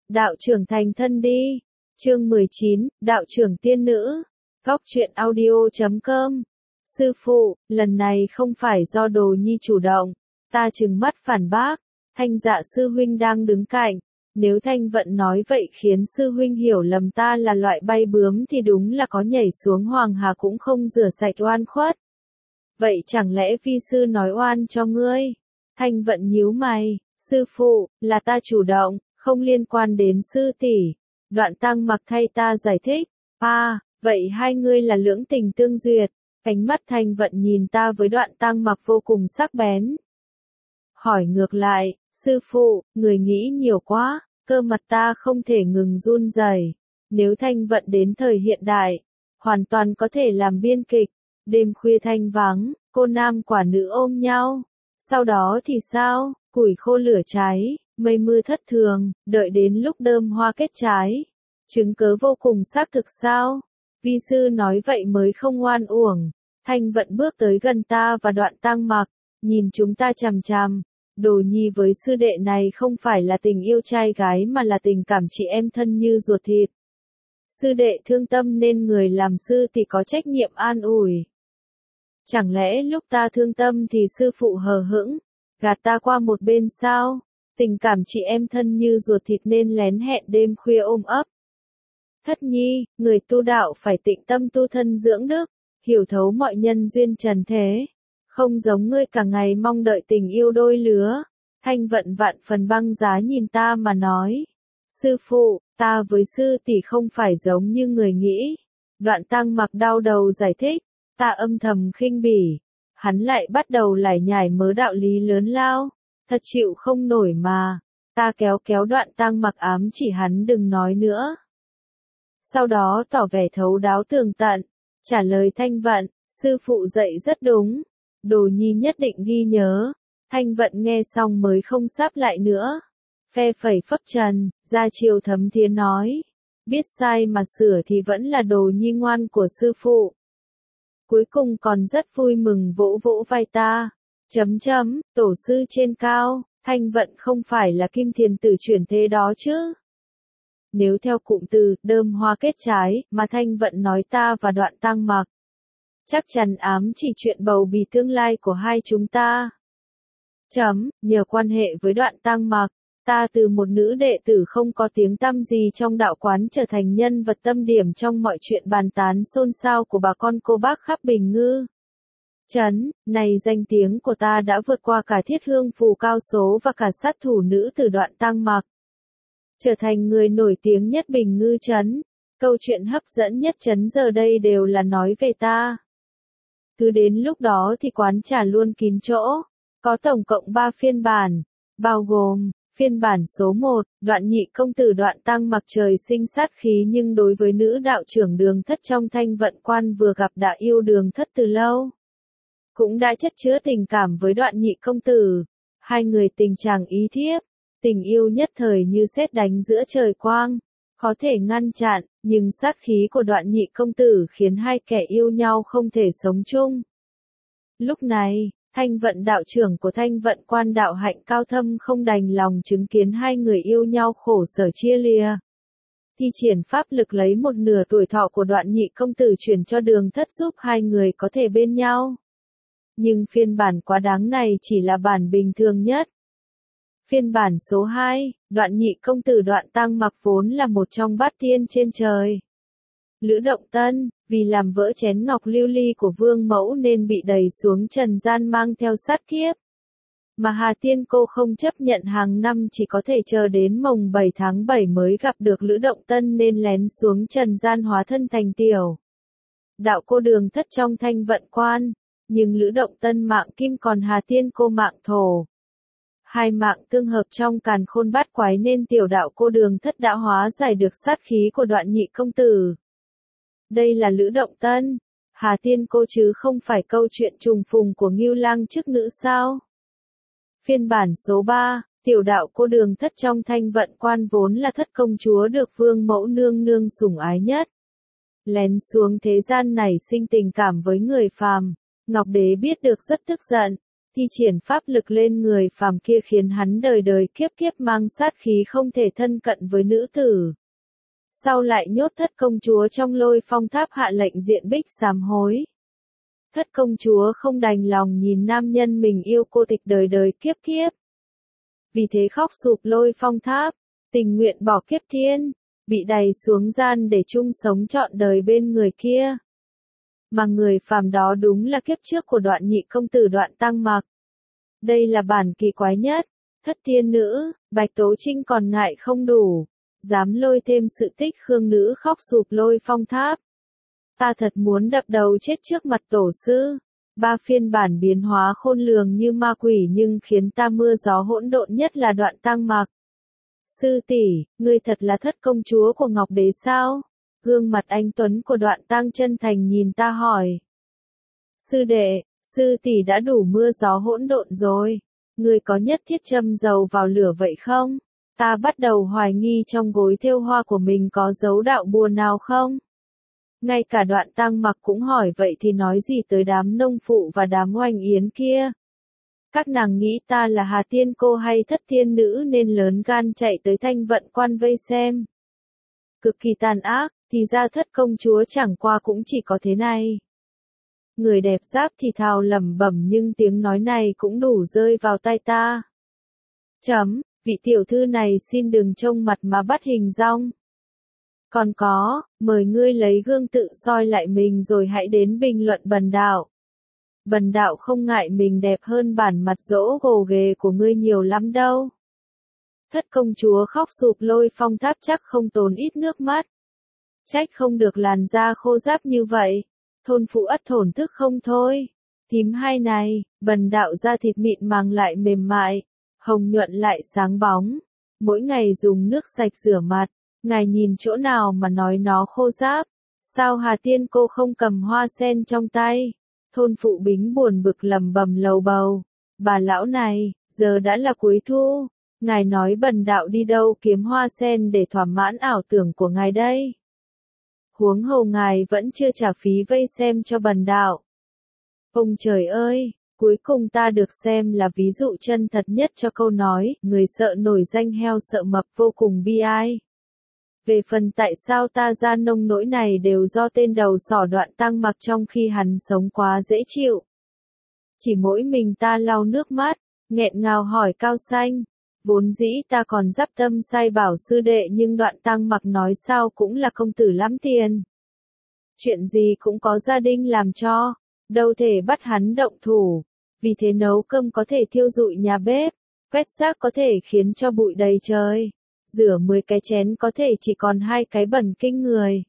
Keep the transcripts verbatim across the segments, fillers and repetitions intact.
đạo trưởng thành thân đi. Chương mười chín, đạo trưởng tiên nữ. Góc truyện audio chấm com. Sư phụ, lần này không phải do Đồ Nhi chủ động. Ta trừng mắt phản bác. Thanh Dạ sư huynh đang đứng cạnh. Nếu Thanh Vận nói vậy khiến sư huynh hiểu lầm ta là loại bay bướm thì đúng là có nhảy xuống Hoàng Hà cũng không rửa sạch oan khuất. Vậy chẳng lẽ vi sư nói oan cho ngươi? Thanh Vận nhíu mày. Sư phụ, là ta chủ động, không liên quan đến sư tỷ. Đoạn Tăng Mặc thay ta giải thích. À, vậy hai ngươi là lưỡng tình tương duyệt. Ánh mắt Thanh Vận nhìn ta với Đoạn Tăng Mặc vô cùng sắc bén. Hỏi ngược lại, sư phụ, người nghĩ nhiều quá, cơ mặt ta không thể ngừng run rẩy. Nếu Thanh Vận đến thời hiện đại, hoàn toàn có thể làm biên kịch. Đêm khuya thanh vắng, cô nam quả nữ ôm nhau. Sau đó thì sao? Củi khô lửa cháy, mây mưa thất thường, đợi đến lúc đơm hoa kết trái. Chứng cớ vô cùng xác thực sao? Vi sư nói vậy mới không oan uổng. Thanh Vận bước tới gần ta và Đoạn Tăng Mặc, nhìn chúng ta chằm chằm. Đồ Nhi với sư đệ này không phải là tình yêu trai gái mà là tình cảm chị em thân như ruột thịt. Sư đệ thương tâm nên người làm sư thì có trách nhiệm an ủi. Chẳng lẽ lúc ta thương tâm thì sư phụ hờ hững, gạt ta qua một bên sao? Tình cảm chị em thân như ruột thịt nên lén hẹn đêm khuya ôm ấp. Thất nhi, người tu đạo phải tịnh tâm tu thân dưỡng đức, hiểu thấu mọi nhân duyên trần thế. Không giống ngươi cả ngày mong đợi tình yêu đôi lứa. Thanh Vận vạn phần băng giá nhìn ta mà nói. Sư phụ, ta với sư tỷ không phải giống như người nghĩ. Đoạn Tăng Mặc đau đầu giải thích. Ta âm thầm khinh bỉ. Hắn lại bắt đầu lải nhải mớ đạo lý lớn lao. Thật chịu không nổi mà. Ta kéo kéo Đoạn Tăng Mặc ám chỉ hắn đừng nói nữa. Sau đó tỏ vẻ thấu đáo tường tận. Trả lời Thanh Vận, sư phụ dạy rất đúng. Đồ Nhi nhất định ghi nhớ. Thanh Vận nghe xong mới không sáp lại nữa. Phe phẩy phấp trần, ra chiều thấm thía nói. Biết sai mà sửa thì vẫn là Đồ Nhi ngoan của sư phụ. Cuối cùng còn rất vui mừng vỗ vỗ vai ta. Chấm chấm, tổ sư trên cao, Thanh Vận không phải là Kim Thiền Tử chuyển thế đó chứ. Nếu theo cụm từ, đơm hoa kết trái, mà Thanh Vận nói ta và Đoạn Tăng Mặc. Chắc chắn ám chỉ chuyện bầu bì tương lai của hai chúng ta. Chấm, nhờ quan hệ với Đoạn Tăng Mặc, ta từ một nữ đệ tử không có tiếng tăm gì trong đạo quán trở thành nhân vật tâm điểm trong mọi chuyện bàn tán xôn xao của bà con cô bác khắp Bình Ngư. Chấn, này danh tiếng của ta đã vượt qua cả Thiết Hương Phù Cao Số và cả sát thủ nữ từ Đoạn Tăng Mặc. Trở thành người nổi tiếng nhất Bình Ngư trấn. Câu chuyện hấp dẫn nhất trấn giờ đây đều là nói về ta. Cứ đến lúc đó thì quán trà luôn kín chỗ. Có tổng cộng ba phiên bản, bao gồm, phiên bản số một, Đoạn Nhị công tử Đoạn Tăng Mặc trời sinh sát khí nhưng đối với nữ đạo trưởng Đường Thất trong Thanh Vận quan vừa gặp đã yêu Đường Thất từ lâu. Cũng đã chất chứa tình cảm với Đoạn Nhị công tử. Hai người tình chàng ý thiếp, tình yêu nhất thời như sét đánh giữa trời quang. Có thể ngăn chặn, nhưng sát khí của Đoạn Nhị công tử khiến hai kẻ yêu nhau không thể sống chung. Lúc này, Thanh Vận đạo trưởng của Thanh Vận quan đạo hạnh cao thâm không đành lòng chứng kiến hai người yêu nhau khổ sở chia lìa. Thi triển pháp lực lấy một nửa tuổi thọ của Đoạn Nhị công tử chuyển cho Đường Thất giúp hai người có thể bên nhau. Nhưng phiên bản quá đáng này chỉ là bản bình thường nhất. Phiên bản số hai, Đoạn Nhị công tử Đoạn Tăng Mặc vốn là một trong bát tiên trên trời. Lữ Động Tân, vì làm vỡ chén ngọc lưu ly của Vương Mẫu nên bị đẩy xuống trần gian mang theo sát kiếp. Mà Hà Tiên cô không chấp nhận hàng năm chỉ có thể chờ đến mồng bảy tháng bảy mới gặp được Lữ Động Tân nên lén xuống trần gian hóa thân thành tiểu đạo cô Đường Thất trong Thanh Vận quan. Nhưng Lữ Động Tân mạng kim còn Hà Tiên cô mạng thổ. Hai mạng tương hợp trong càn khôn bát quái nên tiểu đạo cô Đường Thất đã hóa giải được sát khí của Đoạn Nhị công tử. Đây là Lữ Động Tân, Hà Tiên cô chứ không phải câu chuyện trùng phùng của Ngưu Lang chức nữ sao. Phiên bản số ba, tiểu đạo cô Đường Thất trong Thanh Vận quan vốn là thất công chúa được Vương Mẫu nương nương sủng ái nhất. Lén xuống thế gian này sinh tình cảm với người phàm, Ngọc Đế biết được rất tức giận, thi triển pháp lực lên người phàm kia khiến hắn đời đời kiếp kiếp mang sát khí không thể thân cận với nữ tử. Sau lại nhốt thất công chúa trong Lôi Phong Tháp hạ lệnh diện bích sám hối. Thất công chúa không đành lòng nhìn nam nhân mình yêu cô tịch đời đời kiếp kiếp. Vì thế khóc sụp Lôi Phong Tháp, tình nguyện bỏ kiếp thiên, bị đày xuống gian để chung sống trọn đời bên người kia. Mà người phàm đó đúng là kiếp trước của Đoạn nhị công tử Đoạn Tăng Mặc. Đây là bản kỳ quái nhất, thất thiên nữ, Bạch Tố Trinh còn ngại không đủ, dám lôi thêm sự tích Khương nữ khóc sụp Lôi Phong Tháp. Ta thật muốn đập đầu chết trước mặt tổ sư. Ba phiên bản biến hóa khôn lường như ma quỷ nhưng khiến ta mưa gió hỗn độn nhất là Đoạn Tăng Mặc. Sư tỷ, ngươi thật là thất công chúa của Ngọc Đế sao? Gương mặt anh tuấn của Đoạn Tăng chân thành nhìn ta hỏi. Sư đệ, sư tỷ đã đủ mưa gió hỗn độn rồi. Ngươi có nhất thiết châm dầu vào lửa vậy không? Ta bắt đầu hoài nghi trong gối thêu hoa của mình có dấu đạo bùa nào không? Ngay cả Đoạn Tăng Mặc cũng hỏi vậy thì nói gì tới đám nông phụ và đám oanh yến kia. Các nàng nghĩ ta là Hà Tiên Cô hay thất thiên nữ nên lớn gan chạy tới Thanh Vận Quan vây xem. Cực kỳ tàn ác, thì ra thất công chúa chẳng qua cũng chỉ có thế này. Người đẹp giáp thì thào lẩm bẩm nhưng tiếng nói này cũng đủ rơi vào tai ta. Chấm, vị tiểu thư này xin đừng trông mặt mà bắt hình dong. Còn có, mời ngươi lấy gương tự soi lại mình rồi hãy đến bình luận bần đạo. Bần đạo không ngại mình đẹp hơn bản mặt dỗ gồ ghề của ngươi nhiều lắm đâu. Thất công chúa khóc sụp Lôi Phong Tháp chắc không tốn ít nước mắt. Trách không được làn da khô ráp như vậy. Thôn phụ ất thổn thức không thôi. Thím hai này, bần đạo da thịt mịn màng lại mềm mại, hồng nhuận lại sáng bóng. Mỗi ngày dùng nước sạch rửa mặt, ngài nhìn chỗ nào mà nói nó khô ráp. Sao Hà Tiên Cô không cầm hoa sen trong tay? Thôn phụ Bính buồn bực lầm bầm lầu bầu. Bà lão này, giờ đã là cuối thu. Ngài nói bần đạo đi đâu kiếm hoa sen để thỏa mãn ảo tưởng của ngài đây? Huống hồ ngài vẫn chưa trả phí vây xem cho bần đạo. Ông trời ơi, cuối cùng ta được xem là ví dụ chân thật nhất cho câu nói, người sợ nổi danh heo sợ mập vô cùng bi ai. Về phần tại sao ta ra nông nỗi này đều do tên đầu sỏ Đoạn Tăng Mặc trong khi hắn sống quá dễ chịu. Chỉ mỗi mình ta lau nước mắt, nghẹn ngào hỏi Cao Xanh. Vốn dĩ ta còn dắp tâm sai bảo sư đệ nhưng Đoạn Tăng Mặc nói sao cũng là công tử lắm tiền. Chuyện gì cũng có gia đình làm cho, đâu thể bắt hắn động thủ. Vì thế nấu cơm có thể thiêu rụi nhà bếp, quét rác có thể khiến cho bụi đầy trời. Rửa mười cái chén có thể chỉ còn hai cái bẩn kinh người.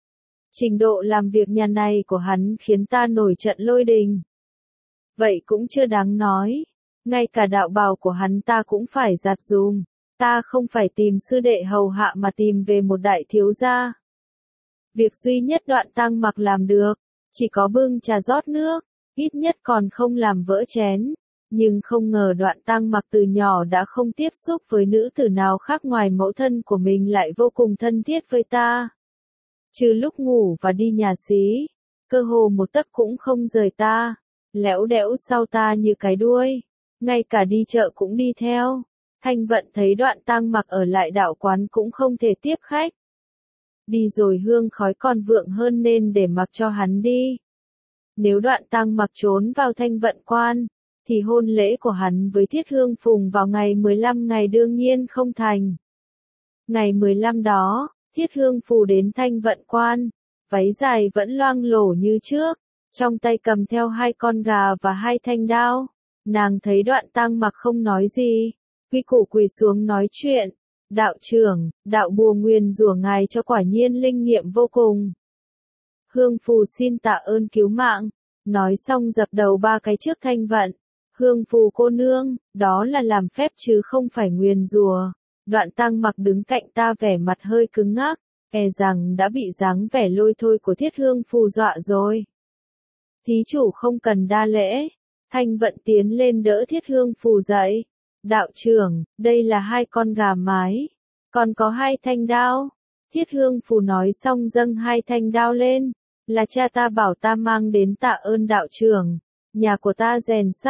Trình độ làm việc nhà này của hắn khiến ta nổi trận lôi đình. Vậy cũng chưa đáng nói. Ngay cả đạo bào của hắn ta cũng phải giặt dùm. Ta không phải tìm sư đệ hầu hạ mà tìm về một đại thiếu gia. Việc duy nhất Đoạn Tăng Mặc làm được, chỉ có bưng trà rót nước, ít nhất còn không làm vỡ chén. Nhưng không ngờ Đoạn Tăng Mặc từ nhỏ đã không tiếp xúc với nữ tử nào khác ngoài mẫu thân của mình lại vô cùng thân thiết với ta. Trừ lúc ngủ và đi nhà xí, cơ hồ một tấc cũng không rời ta, lẽo đẽo sau ta như cái đuôi, ngay cả đi chợ cũng đi theo. Thanh Vận thấy Đoạn Tăng Mặc ở lại đạo quán cũng không thể tiếp khách. Đi rồi hương khói còn vượng hơn nên để mặc cho hắn đi. Nếu Đoạn Tăng Mặc trốn vào Thanh Vận quan, thì hôn lễ của hắn với Thiết Hương Phùng vào ngày mười lăm ngày đương nhiên không thành. Ngày mười lăm đó, Thiết Hương Phù đến Thanh Vận quan, váy dài vẫn loang lổ như trước, trong tay cầm theo hai con gà và hai thanh đao. Nàng thấy Đoạn Tăng Mặc không nói gì, quy củ quỳ xuống nói chuyện. Đạo trưởng, đạo bùa nguyền rủa ngài cho quả nhiên linh nghiệm vô cùng. Hương Phù xin tạ ơn cứu mạng, nói xong dập đầu ba cái trước Thanh Vận. Hương Phù cô nương, đó là làm phép chứ không phải nguyền rủa. Đoạn Tăng Mặc đứng cạnh ta vẻ mặt hơi cứng ngắc, e rằng đã bị dáng vẻ lôi thôi của Thiết Hương Phù dọa rồi. Thí chủ không cần đa lễ. Thanh Vận tiến lên đỡ Thiết Hương Phù dậy. Đạo trưởng, đây là hai con gà mái, còn có hai thanh đao. Thiết Hương Phù nói xong dâng hai thanh đao lên, là cha ta bảo ta mang đến tạ ơn đạo trưởng. Nhà của ta rèn sắt,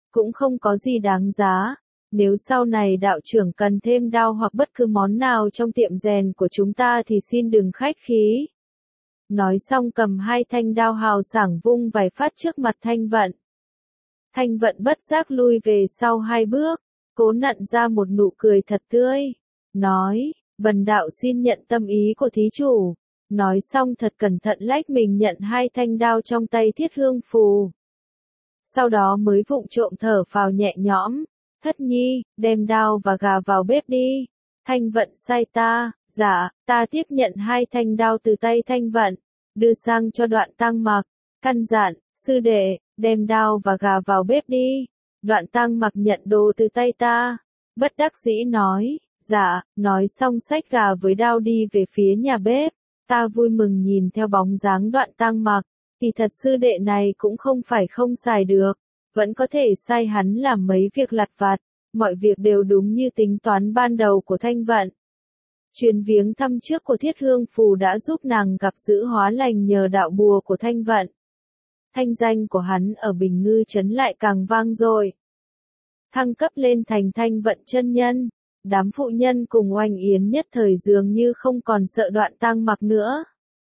cũng không có gì đáng giá. Nếu sau này đạo trưởng cần thêm đao hoặc bất cứ món nào trong tiệm rèn của chúng ta thì xin đừng khách khí. Nói xong cầm hai thanh đao hào sảng vung vài phát trước mặt Thanh Vận. Thanh Vận bất giác lui về sau hai bước, cố nặn ra một nụ cười thật tươi. Nói, bần đạo xin nhận tâm ý của thí chủ. Nói xong thật cẩn thận lách mình nhận hai thanh đao trong tay Thiết Hương Phù. Sau đó mới vụng trộm thở phào nhẹ nhõm. Thất nhi, đem đao và gà vào bếp đi. Thanh Vận sai ta, dạ, ta tiếp nhận hai thanh đao từ tay Thanh Vận, đưa sang cho Đoạn Tăng Mặc, căn dặn, sư đệ, đem đao và gà vào bếp đi. Đoạn Tăng Mặc nhận đồ từ tay ta, bất đắc dĩ nói, dạ, nói xong xách gà với đao đi về phía nhà bếp. Ta vui mừng nhìn theo bóng dáng Đoạn Tăng Mặc, thì thật sư đệ này cũng không phải không xài được, vẫn có thể sai hắn làm mấy việc lặt vặt, mọi việc đều đúng như tính toán ban đầu của Thanh Vận. Chuyến viếng thăm trước của Thiết Hương Phù đã giúp nàng gặp giữ hóa lành nhờ đạo bùa của Thanh Vận. Thanh danh của hắn ở Bình Ngư trấn lại càng vang dội. Thăng cấp lên thành Thanh Vận chân nhân, đám phụ nhân cùng Oanh Yến nhất thời dường như không còn sợ Đoạn Tăng Mặc nữa.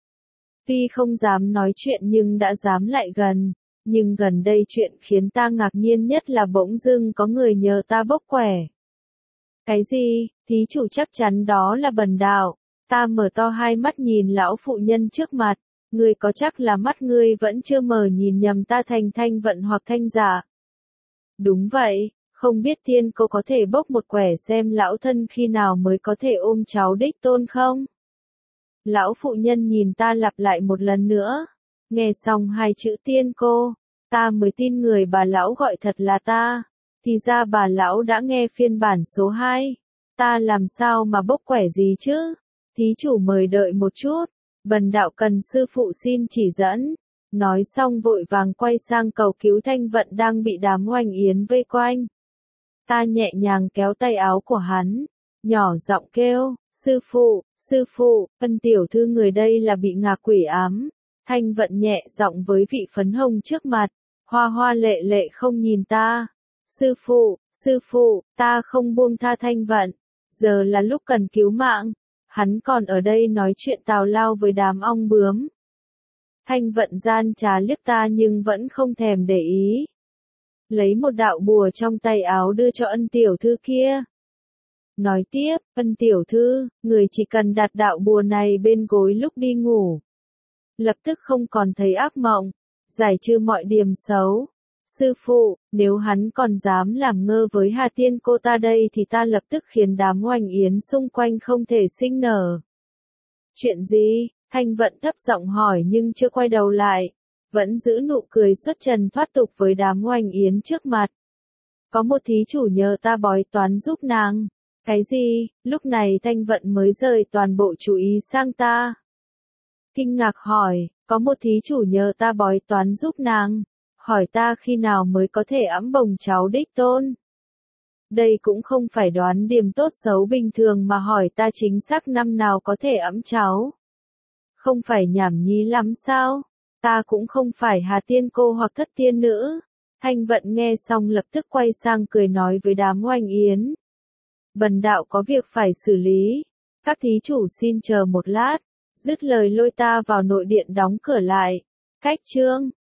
Tuy không dám nói chuyện nhưng đã dám lại gần, nhưng gần đây chuyện khiến ta ngạc nhiên nhất là bỗng dưng có người nhờ ta bốc quẻ. Cái gì, thí chủ chắc chắn đó là bần đạo. Ta mở to hai mắt nhìn lão phụ nhân trước mặt, ngươi có chắc là mắt ngươi vẫn chưa mở nhìn nhầm ta thành Thanh Vận hoặc Thanh Giả? Đúng vậy, không biết tiên cô có thể bốc một quẻ xem lão thân khi nào mới có thể ôm cháu đích tôn không? Lão phụ nhân nhìn ta lặp lại một lần nữa. Nghe xong hai chữ tiên cô, ta mới tin người bà lão gọi thật là ta. Thì ra bà lão đã nghe phiên bản số hai. Ta làm sao mà bốc quẻ gì chứ? Thí chủ mời đợi một chút, bần đạo cần sư phụ xin chỉ dẫn. Nói xong vội vàng quay sang cầu cứu Thanh Vận đang bị đám Oanh Yến vây quanh. Ta nhẹ nhàng kéo tay áo của hắn, nhỏ giọng kêu, sư phụ, sư phụ, ân tiểu thư người đây là bị ngạ quỷ ám. Thanh Vận nhẹ giọng với vị phấn hồng trước mặt, hoa hoa lệ lệ không nhìn ta. Sư phụ, sư phụ, ta không buông tha Thanh Vận, giờ là lúc cần cứu mạng. Hắn còn ở đây nói chuyện tào lao với đám ong bướm. Thanh Vận gian trá liếc ta nhưng vẫn không thèm để ý. Lấy một đạo bùa trong tay áo đưa cho ân tiểu thư kia. Nói tiếp, ân tiểu thư, người chỉ cần đặt đạo bùa này bên gối lúc đi ngủ. Lập tức không còn thấy ác mộng, giải trừ mọi điểm xấu. Sư phụ, nếu hắn còn dám làm ngơ với Hà Tiên cô ta đây thì ta lập tức khiến đám Oanh Yến xung quanh không thể sinh nở. Chuyện gì? Thanh Vận thấp giọng hỏi nhưng chưa quay đầu lại, vẫn giữ nụ cười xuất trần thoát tục với đám Oanh Yến trước mặt. Có một thí chủ nhờ ta bói toán giúp nàng. Cái gì? Lúc này Thanh Vận mới rời toàn bộ chú ý sang ta. Kinh ngạc hỏi, có một thí chủ nhờ ta bói toán giúp nàng, hỏi ta khi nào mới có thể ẵm bồng cháu đích tôn. Đây cũng không phải đoán điểm tốt xấu bình thường mà hỏi ta chính xác năm nào có thể ẵm cháu. Không phải nhảm nhí lắm sao? Ta cũng không phải Hà Tiên cô hoặc Thất Tiên nữ. Thanh Vận nghe xong lập tức quay sang cười nói với đám Oanh Yến. Bần đạo có việc phải xử lý. Các thí chủ xin chờ một lát. Dứt lời lôi ta vào nội điện đóng cửa lại. Cách chương.